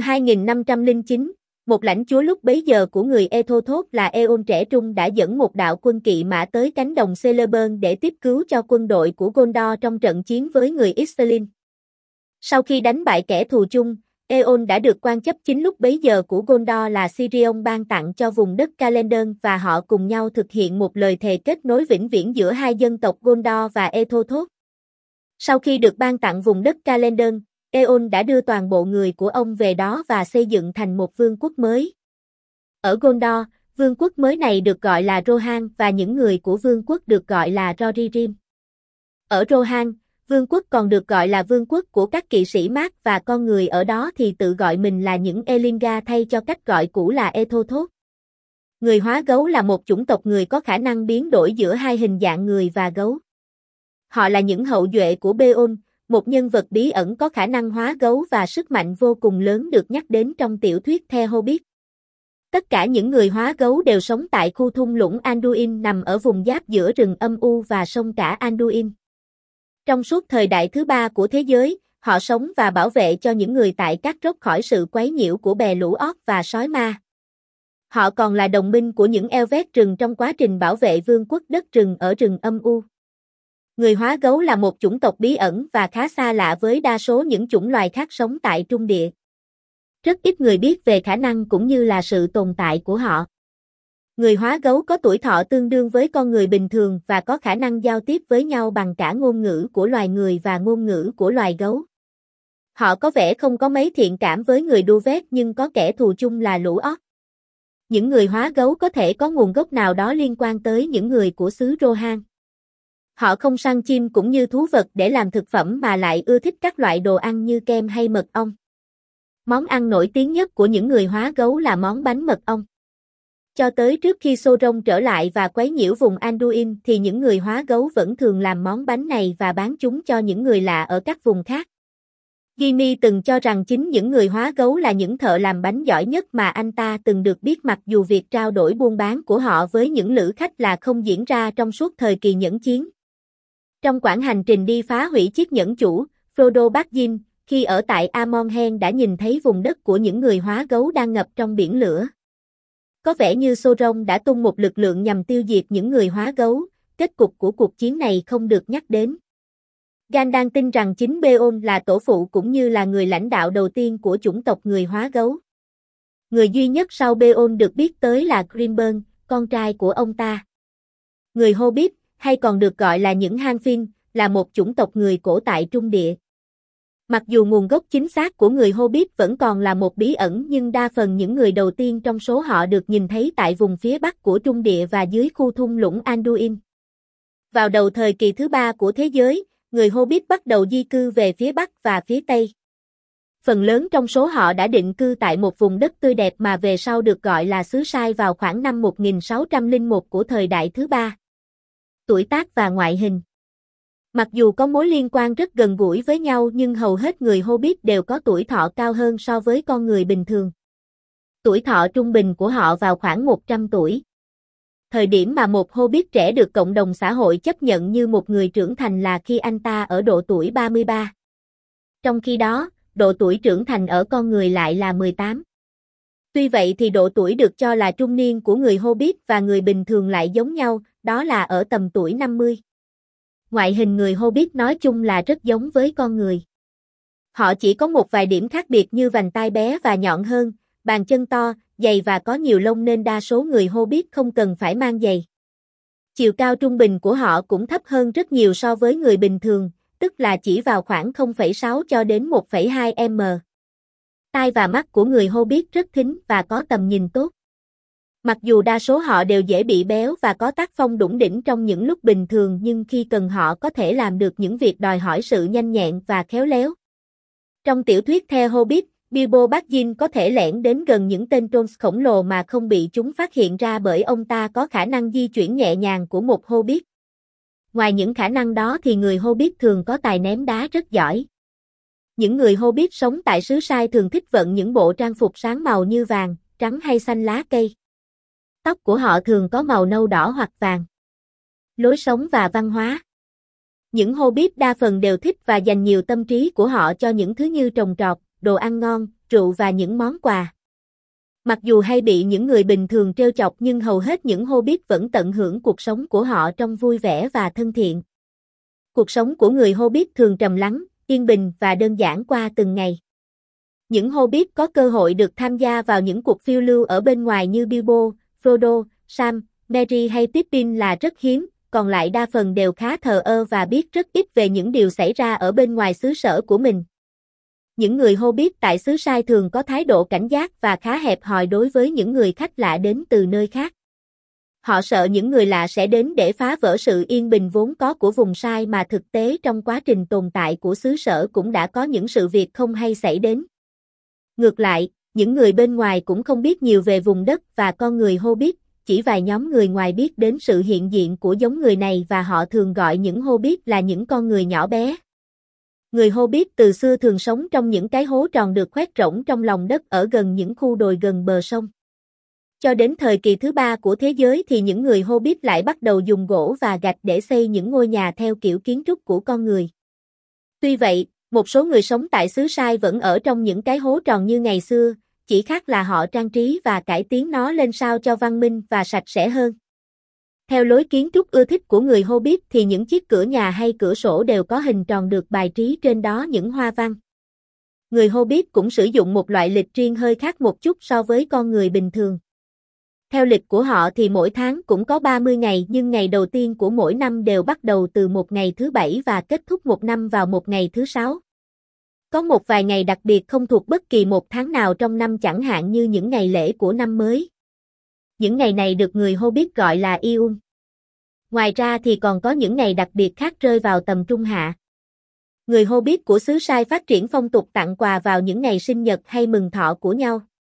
2509, một lãnh chúa lúc bấy giờ của người Ethiothos là Eon trẻ trung đã dẫn một đạo quân kỵ mã tới cánh đồng Celeburn để tiếp cứu cho quân đội của Gondor trong trận chiến với người Isserlin. Sau khi đánh bại kẻ thù chung, Eon đã được quan chấp chính lúc bấy giờ của Gondor là Sirion ban tặng cho vùng đất Calendon và họ cùng nhau thực hiện một lời thề kết nối vĩnh viễn giữa hai dân tộc Gondor và Ethiothos. Sau khi được ban tặng vùng đất Calendon, Eon đã đưa toàn bộ người của ông về đó và xây dựng thành một vương quốc mới. Ở Gondor, vương quốc mới này được gọi là Rohan và những người của vương quốc được gọi là Rohirrim. Ở Rohan, vương quốc còn được gọi là vương quốc của các kỵ sĩ mát và con người ở đó thì tự gọi mình là những Elinga thay cho cách gọi cũ là Ethiothos. Người hóa gấu là một chủng tộc người có khả năng biến đổi giữa hai hình dạng người và gấu. Họ là những hậu duệ của Beon, một nhân vật bí ẩn có khả năng hóa gấu và sức mạnh vô cùng lớn được nhắc đến trong tiểu thuyết The Hobbit. Tất cả những người hóa gấu đều sống tại khu thung lũng Anduin nằm ở vùng giáp giữa rừng âm u và sông cả Anduin. Trong suốt thời đại thứ ba của thế giới, họ sống và bảo vệ cho những người tại các rốc khỏi sự quấy nhiễu của bè lũ orc và sói ma. Họ còn là đồng minh của những Elvet rừng trong quá trình bảo vệ vương quốc đất rừng ở rừng âm u. Người hóa gấu là một chủng tộc bí ẩn và khá xa lạ với đa số những chủng loài khác sống tại Trung Địa. Rất ít người biết về khả năng cũng như là sự tồn tại của họ. Người hóa gấu có tuổi thọ tương đương với con người bình thường và có khả năng giao tiếp với nhau bằng cả ngôn ngữ của loài người và ngôn ngữ của loài gấu. Họ có vẻ không có mấy thiện cảm với người Duvet nhưng có kẻ thù chung là lũ orc. Những người hóa gấu có thể có nguồn gốc nào đó liên quan tới những người của xứ Rohan. Họ không săn chim cũng như thú vật để làm thực phẩm mà lại ưa thích các loại đồ ăn như kem hay mật ong. Món ăn nổi tiếng nhất của những người hóa gấu là món bánh mật ong. Cho tới trước khi Sauron trở lại và quấy nhiễu vùng Anduin thì những người hóa gấu vẫn thường làm món bánh này và bán chúng cho những người lạ ở các vùng khác. Gimli từng cho rằng chính những người hóa gấu là những thợ làm bánh giỏi nhất mà anh ta từng được biết mặc dù việc trao đổi buôn bán của họ với những lữ khách là không diễn ra trong suốt thời kỳ nhẫn chiến. Trong quãng hành trình đi phá hủy chiếc nhẫn chủ, Frodo Baggins, khi ở tại Amon Hen đã nhìn thấy vùng đất của những người hóa gấu đang ngập trong biển lửa. Có vẻ như Sauron đã tung một lực lượng nhằm tiêu diệt những người hóa gấu, kết cục của cuộc chiến này không được nhắc đến. Gandalf tin rằng chính Beorn là tổ phụ cũng như là người lãnh đạo đầu tiên của chủng tộc người hóa gấu. Người duy nhất sau Beorn được biết tới là Grimburn, con trai của ông ta. Người Hobbit, hay còn được gọi là những Halfling, là một chủng tộc người cổ tại Trung Địa. Mặc dù nguồn gốc chính xác của người Hobbit vẫn còn là một bí ẩn, nhưng đa phần những người đầu tiên trong số họ được nhìn thấy tại vùng phía bắc của Trung Địa và dưới khu thung lũng Anduin. Vào đầu thời kỳ thứ 3 của thế giới, người Hobbit bắt đầu di cư về phía bắc và phía tây. Phần lớn trong số họ đã định cư tại một vùng đất tươi đẹp mà về sau được gọi là xứ Sai vào khoảng năm 1601 của thời đại thứ 3. Tuổi tác và ngoại hình. Mặc dù có mối liên quan rất gần gũi với nhau, nhưng hầu hết người Hobbit đều có tuổi thọ cao hơn so với con người bình thường. Tuổi thọ trung bình của họ vào khoảng 100 tuổi. Thời điểm mà một Hobbit trẻ được cộng đồng xã hội chấp nhận như một người trưởng thành là khi anh ta ở độ tuổi 33. Trong khi đó, độ tuổi trưởng thành ở con người lại là 18. Tuy vậy thì độ tuổi được cho là trung niên của người Hobbit và người bình thường lại giống nhau, đó là ở tầm tuổi 50. Ngoại hình người Hobbit nói chung là rất giống với con người. Họ chỉ có một vài điểm khác biệt như vành tai bé và nhọn hơn, bàn chân to, dày và có nhiều lông nên đa số người Hobbit không cần phải mang giày. Chiều cao trung bình của họ cũng thấp hơn rất nhiều so với người bình thường, tức là chỉ vào khoảng 0,6 cho đến 1,2 m. Tai và mắt của người Hobbit rất thính và có tầm nhìn tốt. Mặc dù đa số họ đều dễ bị béo và có tác phong đủng đỉnh trong những lúc bình thường, nhưng khi cần họ có thể làm được những việc đòi hỏi sự nhanh nhẹn và khéo léo. Trong tiểu thuyết The Hobbit, Bilbo Baggins có thể lẻn đến gần những tên trolls khổng lồ mà không bị chúng phát hiện ra bởi ông ta có khả năng di chuyển nhẹ nhàng của một Hobbit. Ngoài những khả năng đó thì người Hobbit thường có tài ném đá rất giỏi. Những người Hobbit sống tại xứ Sai thường thích vận những bộ trang phục sáng màu như vàng, trắng hay xanh lá cây. Tóc của họ thường có màu nâu đỏ hoặc vàng. Lối sống và văn hóa. Những Hobbit đa phần đều thích và dành nhiều tâm trí của họ cho những thứ như trồng trọt, đồ ăn ngon, rượu và những món quà. Mặc dù hay bị những người bình thường trêu chọc nhưng hầu hết những Hobbit vẫn tận hưởng cuộc sống của họ trong vui vẻ và thân thiện. Cuộc sống của người Hobbit thường trầm lắng, yên bình và đơn giản qua từng ngày. Những Hobbit có cơ hội được tham gia vào những cuộc phiêu lưu ở bên ngoài như Bilbo, Frodo, Sam, Merry hay Pippin là rất hiếm, còn lại đa phần đều khá thờ ơ và biết rất ít về những điều xảy ra ở bên ngoài xứ sở của mình. Những người Hobbit tại xứ Sai thường có thái độ cảnh giác và khá hẹp hòi đối với những người khách lạ đến từ nơi khác. Họ sợ những người lạ sẽ đến để phá vỡ sự yên bình vốn có của vùng Sai, mà thực tế trong quá trình tồn tại của xứ sở cũng đã có những sự việc không hay xảy đến. Ngược lại, những người bên ngoài cũng không biết nhiều về vùng đất và con người Hobbit, chỉ vài nhóm người ngoài biết đến sự hiện diện của giống người này và họ thường gọi những Hobbit là những con người nhỏ bé. Người Hobbit từ xưa thường sống trong những cái hố tròn được khoét rỗng trong lòng đất ở gần những khu đồi gần bờ sông. Cho đến thời kỳ thứ 3 của thế giới thì những người Hobbit lại bắt đầu dùng gỗ và gạch để xây những ngôi nhà theo kiểu kiến trúc của con người. Tuy vậy, một số người sống tại xứ Sai vẫn ở trong những cái hố tròn như ngày xưa, chỉ khác là họ trang trí và cải tiến nó lên sao cho văn minh và sạch sẽ hơn. Theo lối kiến trúc ưa thích của người Hobbit thì những chiếc cửa nhà hay cửa sổ đều có hình tròn được bài trí trên đó những hoa văn. Người Hobbit cũng sử dụng một loại lịch riêng hơi khác một chút so với con người bình thường. Theo lịch của họ thì mỗi tháng cũng có 30 ngày, nhưng ngày đầu tiên của mỗi năm đều bắt đầu từ một ngày thứ 7 và kết thúc một năm vào một ngày thứ 6. Có một vài ngày đặc biệt không thuộc bất kỳ một tháng nào trong năm, chẳng hạn như những ngày lễ của năm mới. Những ngày này được người Hobbit gọi là Yule. Ngoài ra thì còn có những ngày đặc biệt khác rơi vào tầm trung hạ. Người Hobbit của xứ Sai phát triển phong tục tặng quà vào những ngày sinh nhật hay mừng thọ của nhau.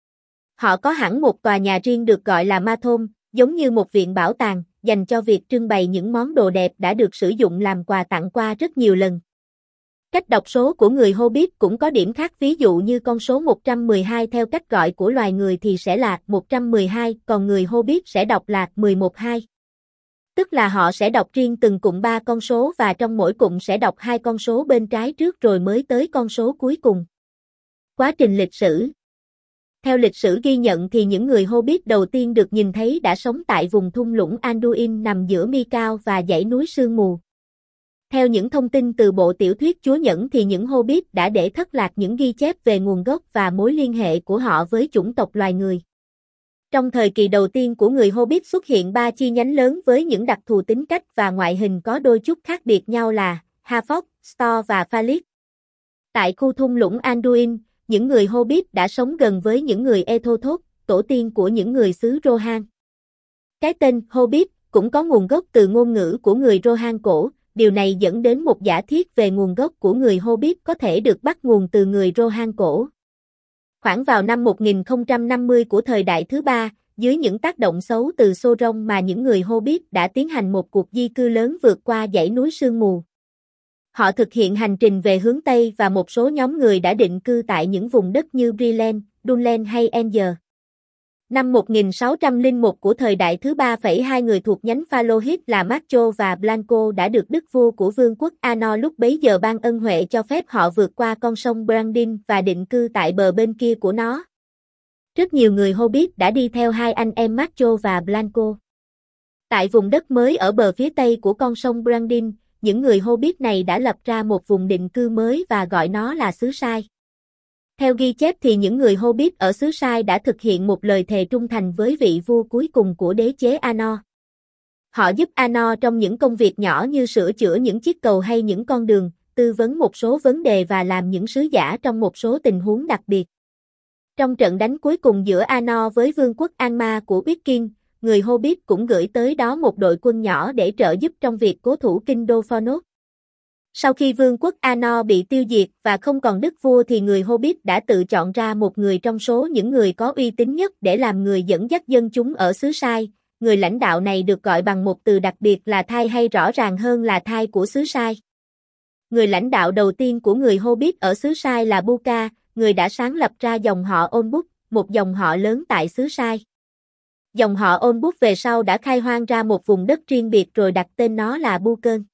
Họ có hẳn một tòa nhà riêng được gọi là Ma Thôn, giống như một viện bảo tàng, dành cho việc trưng bày những món đồ đẹp đã được sử dụng làm quà tặng qua rất nhiều lần. Cách đọc số của người Hobbit cũng có điểm khác, ví dụ như con số 112 theo cách gọi của loài người thì sẽ là 112, còn người Hobbit sẽ đọc là 112. Tức là họ sẽ đọc riêng từng cụm 3 con số và trong mỗi cụm sẽ đọc 2 con số bên trái trước rồi mới tới con số cuối cùng. Quá trình lịch sử. Theo lịch sử ghi nhận thì những người Hobbit đầu tiên được nhìn thấy đã sống tại vùng thung lũng Anduin nằm giữa mi cao và dãy núi sương mù. Theo những thông tin từ bộ tiểu thuyết Chúa Nhẫn thì những Hobbit đã để thất lạc những ghi chép về nguồn gốc và mối liên hệ của họ với chủng tộc loài người. Trong thời kỳ đầu tiên của người Hobbit xuất hiện 3 chi nhánh lớn với những đặc thù tính cách và ngoại hình có đôi chút khác biệt nhau là Havok, Stor và Phalit. Tại khu thung lũng Anduin, những người Hobbit đã sống gần với những người Ethothot, tổ tiên của những người xứ Rohan. Cái tên Hobbit cũng có nguồn gốc từ ngôn ngữ của người Rohan cổ, điều này dẫn đến một giả thiết về nguồn gốc của người Hobbit có thể được bắt nguồn từ người Rohan cổ. Khoảng vào năm 1050 của thời đại thứ ba, dưới những tác động xấu từ Sauron mà những người Hobbit đã tiến hành một cuộc di cư lớn vượt qua dãy núi sương mù. Họ thực hiện hành trình về hướng Tây và một số nhóm người đã định cư tại những vùng đất như Bree, Dunlen hay Ender. Năm 1601 của thời đại thứ ba, hai người thuộc nhánh Falohitt là Macho và Blanco đã được đức vua của vương quốc Anor lúc bấy giờ ban ân huệ cho phép họ vượt qua con sông Brandin và định cư tại bờ bên kia của nó. Rất nhiều người Hobbit đã đi theo hai anh em Macho và Blanco. Tại vùng đất mới ở bờ phía tây của con sông Brandin, những người Hobbit này đã lập ra một vùng định cư mới và gọi nó là xứ Sai. Theo ghi chép thì những người Hobbit ở xứ Sai đã thực hiện một lời thề trung thành với vị vua cuối cùng của đế chế Anor. Họ giúp Anor trong những công việc nhỏ như sửa chữa những chiếc cầu hay những con đường, tư vấn một số vấn đề và làm những sứ giả trong một số tình huống đặc biệt. Trong trận đánh cuối cùng giữa Anor với vương quốc Angmar của Witkin, người Hobbit cũng gửi tới đó một đội quân nhỏ để trợ giúp trong việc cố thủ kinh đô Fornos. Sau khi vương quốc Anor bị tiêu diệt và không còn đức vua thì người Hobbit đã tự chọn ra một người trong số những người có uy tín nhất để làm người dẫn dắt dân chúng ở xứ Sai. Người lãnh đạo này được gọi bằng một từ đặc biệt là Thai hay rõ ràng hơn là Thai của xứ Sai. Người lãnh đạo đầu tiên của người Hobbit ở xứ Sai là Buka, người đã sáng lập ra dòng họ Olbuk, một dòng họ lớn tại xứ Sai. Dòng họ Olbuk về sau đã khai hoang ra một vùng đất riêng biệt rồi đặt tên nó là Bucơn.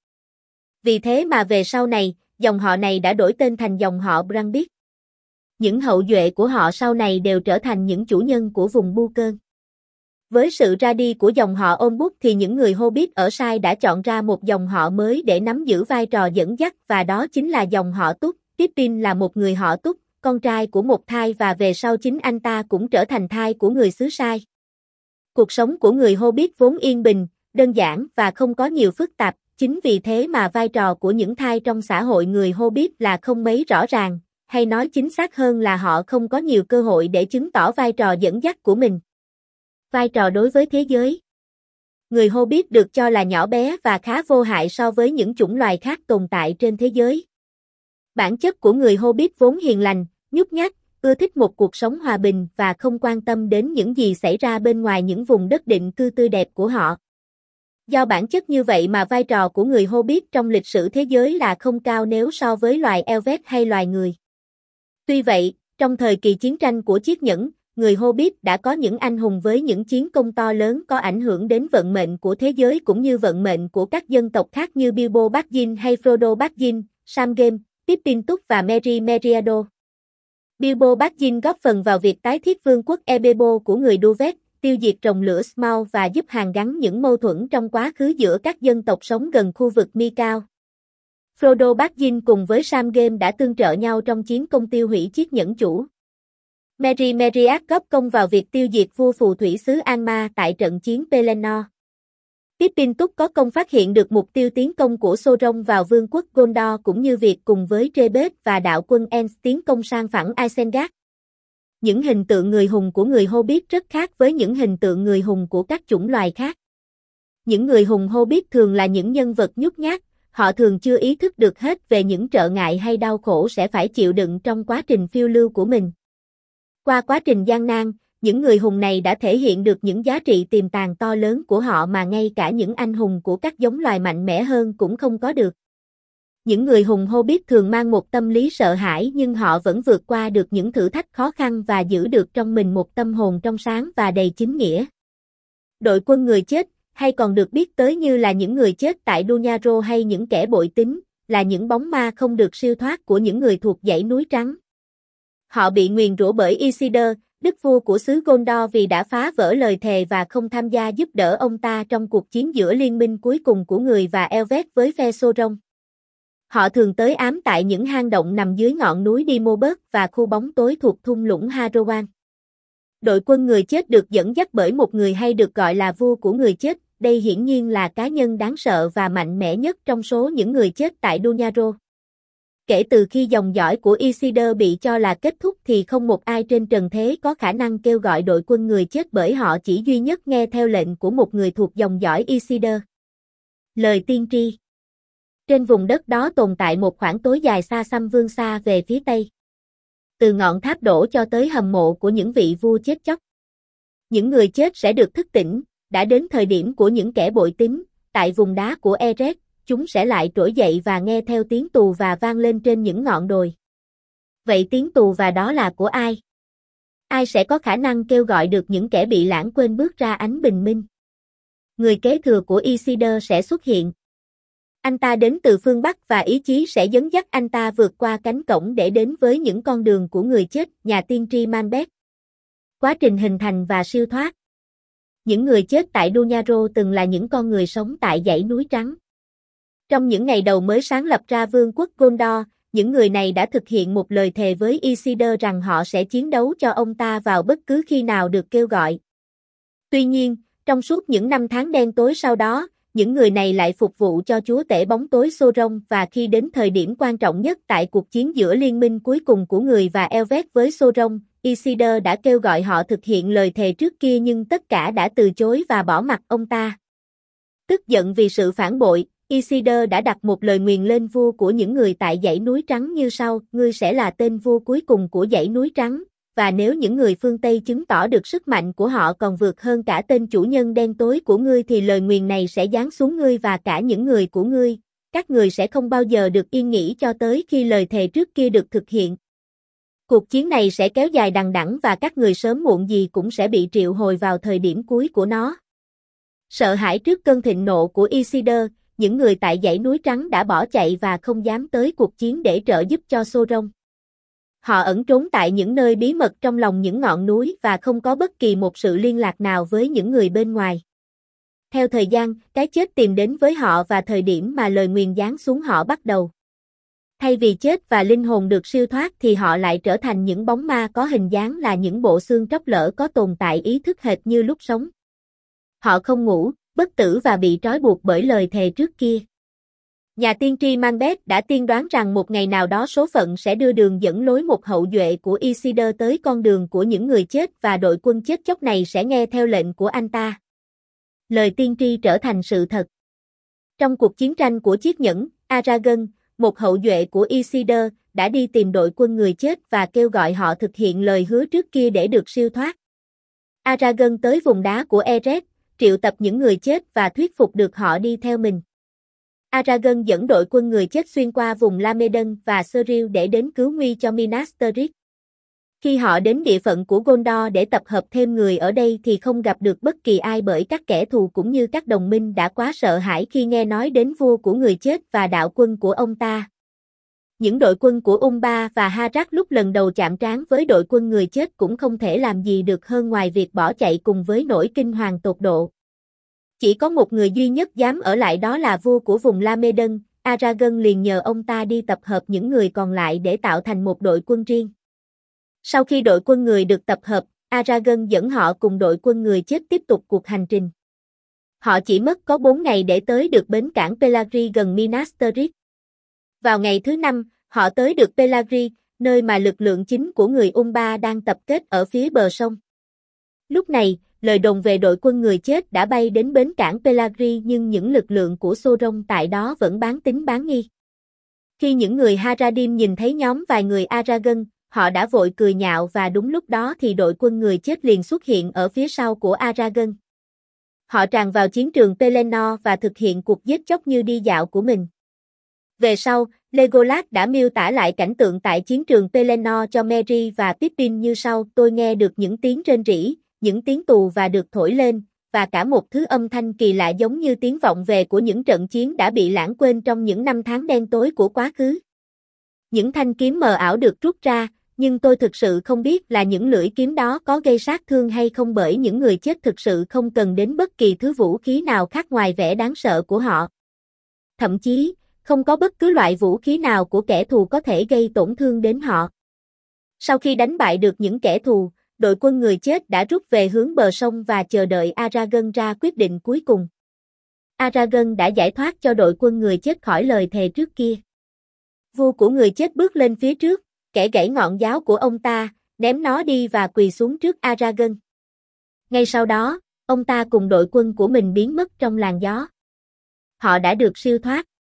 Vì thế mà về sau này, dòng họ này đã đổi tên thành dòng họ Brandit. Những hậu duệ của họ sau này đều trở thành những chủ nhân của vùng Bucơn. Với sự ra đi của dòng họ Olbuk thì những người Hobbit ở Sai đã chọn ra một dòng họ mới để nắm giữ vai trò dẫn dắt và đó chính là dòng họ Túc. Pippin là một người họ Túc, con trai của một Thai và về sau chính anh ta cũng trở thành Thai của người xứ Sai. Cuộc sống của người Hobbit vốn yên bình, đơn giản và không có nhiều phức tạp, chính vì thế mà vai trò của những Thai trong xã hội người Hobbit là không mấy rõ ràng, hay nói chính xác hơn là họ không có nhiều cơ hội để chứng tỏ vai trò dẫn dắt của mình. Vai trò đối với thế giới. Người Hobbit được cho là nhỏ bé và khá vô hại so với những chủng loài khác tồn tại trên thế giới. Bản chất của người Hobbit vốn hiền lành, nhút nhát, ưa thích một cuộc sống hòa bình và không quan tâm đến những gì xảy ra bên ngoài những vùng đất định cư tươi đẹp của họ. Do bản chất như vậy mà vai trò của người Hobbit trong lịch sử thế giới là không cao nếu so với loài Elvet hay loài người. Tuy vậy, trong thời kỳ chiến tranh của Chiếc Nhẫn, người Hobbit đã có những anh hùng với những chiến công to lớn có ảnh hưởng đến vận mệnh của thế giới cũng như vận mệnh của các dân tộc khác như Bilbo Baggins hay Frodo Baggins, Sam Game, Pippin Túc và Merry Meriadoc. Bilbo Baggins góp phần vào việc tái thiết vương quốc Erebor của người Duvet, tiêu diệt rồng lửa Smaug và giúp hàn gắn những mâu thuẫn trong quá khứ giữa các dân tộc sống gần khu vực Mi Cao. Frodo Baggins cùng với Sam Game đã tương trợ nhau trong chiến công tiêu hủy Chiếc Nhẫn chủ. Merry Meriadoc góp công vào việc tiêu diệt vua phù thủy xứ Angmar tại trận chiến Pelennor. Pippin Túc có công phát hiện được mục tiêu tiến công của Sauron vào vương quốc Gondor cũng như việc cùng với Trebet và đạo quân Ents tiến công sang phẳng Isengard. Những hình tượng người hùng của người Hobbit rất khác với những hình tượng người hùng của các chủng loài khác. Những người hùng Hobbit thường là những nhân vật nhút nhát, họ thường chưa ý thức được hết về những trở ngại hay đau khổ sẽ phải chịu đựng trong quá trình phiêu lưu của mình. Qua quá trình gian nan, những người hùng này đã thể hiện được những giá trị tiềm tàng to lớn của họ mà ngay cả những anh hùng của các giống loài mạnh mẽ hơn cũng không có được. Những người hùng Hobbit thường mang một tâm lý sợ hãi nhưng họ vẫn vượt qua được những thử thách khó khăn và giữ được trong mình một tâm hồn trong sáng và đầy chính nghĩa. Đội quân người chết, hay còn được biết tới như là những người chết tại Dunyaro hay những kẻ bội tín, là những bóng ma không được siêu thoát của những người thuộc dãy núi trắng. Họ bị nguyền rủa bởi Isildur, đức vua của xứ Gondor vì đã phá vỡ lời thề và không tham gia giúp đỡ ông ta trong cuộc chiến giữa liên minh cuối cùng của người và Elves với phe Sauron. Họ thường tới ám tại những hang động nằm dưới ngọn núi Dimobert và khu bóng tối thuộc thung lũng Harrowan. Đội quân người chết được dẫn dắt bởi một người hay được gọi là vua của người chết, đây hiển nhiên là cá nhân đáng sợ và mạnh mẽ nhất trong số những người chết tại Dunyaro. Kể từ khi dòng dõi của Isildur bị cho là kết thúc thì không một ai trên trần thế có khả năng kêu gọi đội quân người chết bởi họ chỉ duy nhất nghe theo lệnh của một người thuộc dòng dõi Isildur. Lời tiên tri. Trên vùng đất đó tồn tại một khoảng tối dài xa xăm vươn xa về phía tây. Từ ngọn tháp đổ cho tới hầm mộ của những vị vua chết chóc. Những người chết sẽ được thức tỉnh, đã đến thời điểm của những kẻ bội tín, tại vùng đá của Eret, chúng sẽ lại trỗi dậy và nghe theo tiếng tù và vang lên trên những ngọn đồi. Vậy tiếng tù và đó là của ai? Ai sẽ có khả năng kêu gọi được những kẻ bị lãng quên bước ra ánh bình minh? Người kế thừa của Isildur sẽ xuất hiện. Anh ta đến từ phương Bắc và ý chí sẽ dẫn dắt anh ta vượt qua cánh cổng để đến với những con đường của người chết, nhà tiên tri Manbeth. Quá trình hình thành và siêu thoát. Những người chết tại Dunyaro từng là những con người sống tại dãy núi trắng. Trong những ngày đầu mới sáng lập ra vương quốc Gondor, những người này đã thực hiện một lời thề với Isildur rằng họ sẽ chiến đấu cho ông ta vào bất cứ khi nào được kêu gọi. Tuy nhiên, trong suốt những năm tháng đen tối sau đó, những người này lại phục vụ cho chúa tể bóng tối Sauron và khi đến thời điểm quan trọng nhất tại cuộc chiến giữa liên minh cuối cùng của người và Elves với Sauron, Isildur đã kêu gọi họ thực hiện lời thề trước kia nhưng tất cả đã từ chối và bỏ mặc ông ta. Tức giận vì sự phản bội, Isildur đã đặt một lời nguyền lên vua của những người tại dãy núi trắng như sau: ngươi sẽ là tên vua cuối cùng của dãy núi trắng, và nếu những người phương Tây chứng tỏ được sức mạnh của họ còn vượt hơn cả tên chủ nhân đen tối của ngươi thì lời nguyền này sẽ giáng xuống ngươi và cả những người của ngươi, các người sẽ không bao giờ được yên nghỉ cho tới khi lời thề trước kia được thực hiện. Cuộc chiến này sẽ kéo dài đằng đẵng và các người sớm muộn gì cũng sẽ bị triệu hồi vào thời điểm cuối của nó. Sợ hãi trước cơn thịnh nộ của Isildur, những người tại dãy núi trắng đã bỏ chạy và không dám tới cuộc chiến để trợ giúp cho Sauron. Họ ẩn trốn tại những nơi bí mật trong lòng những ngọn núi và không có bất kỳ một sự liên lạc nào với những người bên ngoài. Theo thời gian, cái chết tìm đến với họ và thời điểm mà lời nguyền giáng xuống họ bắt đầu. Thay vì chết và linh hồn được siêu thoát thì họ lại trở thành những bóng ma có hình dáng là những bộ xương tróc lở có tồn tại ý thức hệt như lúc sống. Họ không ngủ, bất tử và bị trói buộc bởi lời thề trước kia. Nhà tiên tri Manbeth đã tiên đoán rằng một ngày nào đó số phận sẽ đưa đường dẫn lối một hậu duệ của Isildur tới con đường của những người chết và đội quân chết chóc này sẽ nghe theo lệnh của anh ta. Lời tiên tri trở thành sự thật. Trong cuộc chiến tranh của chiếc nhẫn, Aragorn, một hậu duệ của Isildur, đã đi tìm đội quân người chết và kêu gọi họ thực hiện lời hứa trước kia để được siêu thoát. Aragorn tới vùng đá của Eret, triệu tập những người chết và thuyết phục được họ đi theo mình. Aragorn dẫn đội quân người chết xuyên qua vùng Lamedon và Seril để đến cứu nguy cho Minas Tirith. Khi họ đến địa phận của Gondor để tập hợp thêm người ở đây thì không gặp được bất kỳ ai bởi các kẻ thù cũng như các đồng minh đã quá sợ hãi khi nghe nói đến vua của người chết và đạo quân của ông ta. Những đội quân của Umbar và Harak lúc lần đầu chạm trán với đội quân người chết cũng không thể làm gì được hơn ngoài việc bỏ chạy cùng với nỗi kinh hoàng tột độ. Chỉ có một người duy nhất dám ở lại, đó là vua của vùng Lamedon. Aragorn liền nhờ ông ta đi tập hợp những người còn lại để tạo thành một đội quân riêng. Sau khi đội quân người được tập hợp, Aragorn dẫn họ cùng đội quân người chết tiếp tục cuộc hành trình. Họ chỉ mất có 4 ngày để tới được bến cảng Pelagri gần Minas Tirith. Vào ngày thứ 5, họ tới được Pelagri, nơi mà lực lượng chính của người Umbar đang tập kết ở phía bờ sông. Lúc này, lời đồn về đội quân người chết đã bay đến bến cảng Pelagri nhưng những lực lượng của Sauron tại đó vẫn bán tín bán nghi. Khi những người Haradim nhìn thấy nhóm vài người Aragorn, họ đã vội cười nhạo và đúng lúc đó thì đội quân người chết liền xuất hiện ở phía sau của Aragorn. Họ tràn vào chiến trường Pelennor và thực hiện cuộc giết chóc như đi dạo của mình. Về sau, Legolas đã miêu tả lại cảnh tượng tại chiến trường Pelennor cho Merry và Pippin như sau: tôi nghe được những tiếng rên rỉ, những tiếng tù và được thổi lên, và cả một thứ âm thanh kỳ lạ giống như tiếng vọng về của những trận chiến đã bị lãng quên trong những năm tháng đen tối của quá khứ. Những thanh kiếm mờ ảo được rút ra, Nhưng tôi thực sự không biết là những lưỡi kiếm đó có gây sát thương hay không, bởi những người chết thực sự không cần đến bất kỳ thứ vũ khí nào khác ngoài vẻ đáng sợ của họ. Thậm chí, không có bất cứ loại vũ khí nào của kẻ thù có thể gây tổn thương đến họ. Sau khi đánh bại được những kẻ thù, đội quân người chết đã rút về hướng bờ sông và chờ đợi Aragorn ra quyết định cuối cùng. Aragorn đã giải thoát cho đội quân người chết khỏi lời thề trước kia. Vua của người chết bước lên phía trước, kẻ gãy ngọn giáo của ông ta, ném nó đi và quỳ xuống trước Aragorn. Ngay sau đó, ông ta cùng đội quân của mình biến mất trong làn gió. Họ đã được siêu thoát.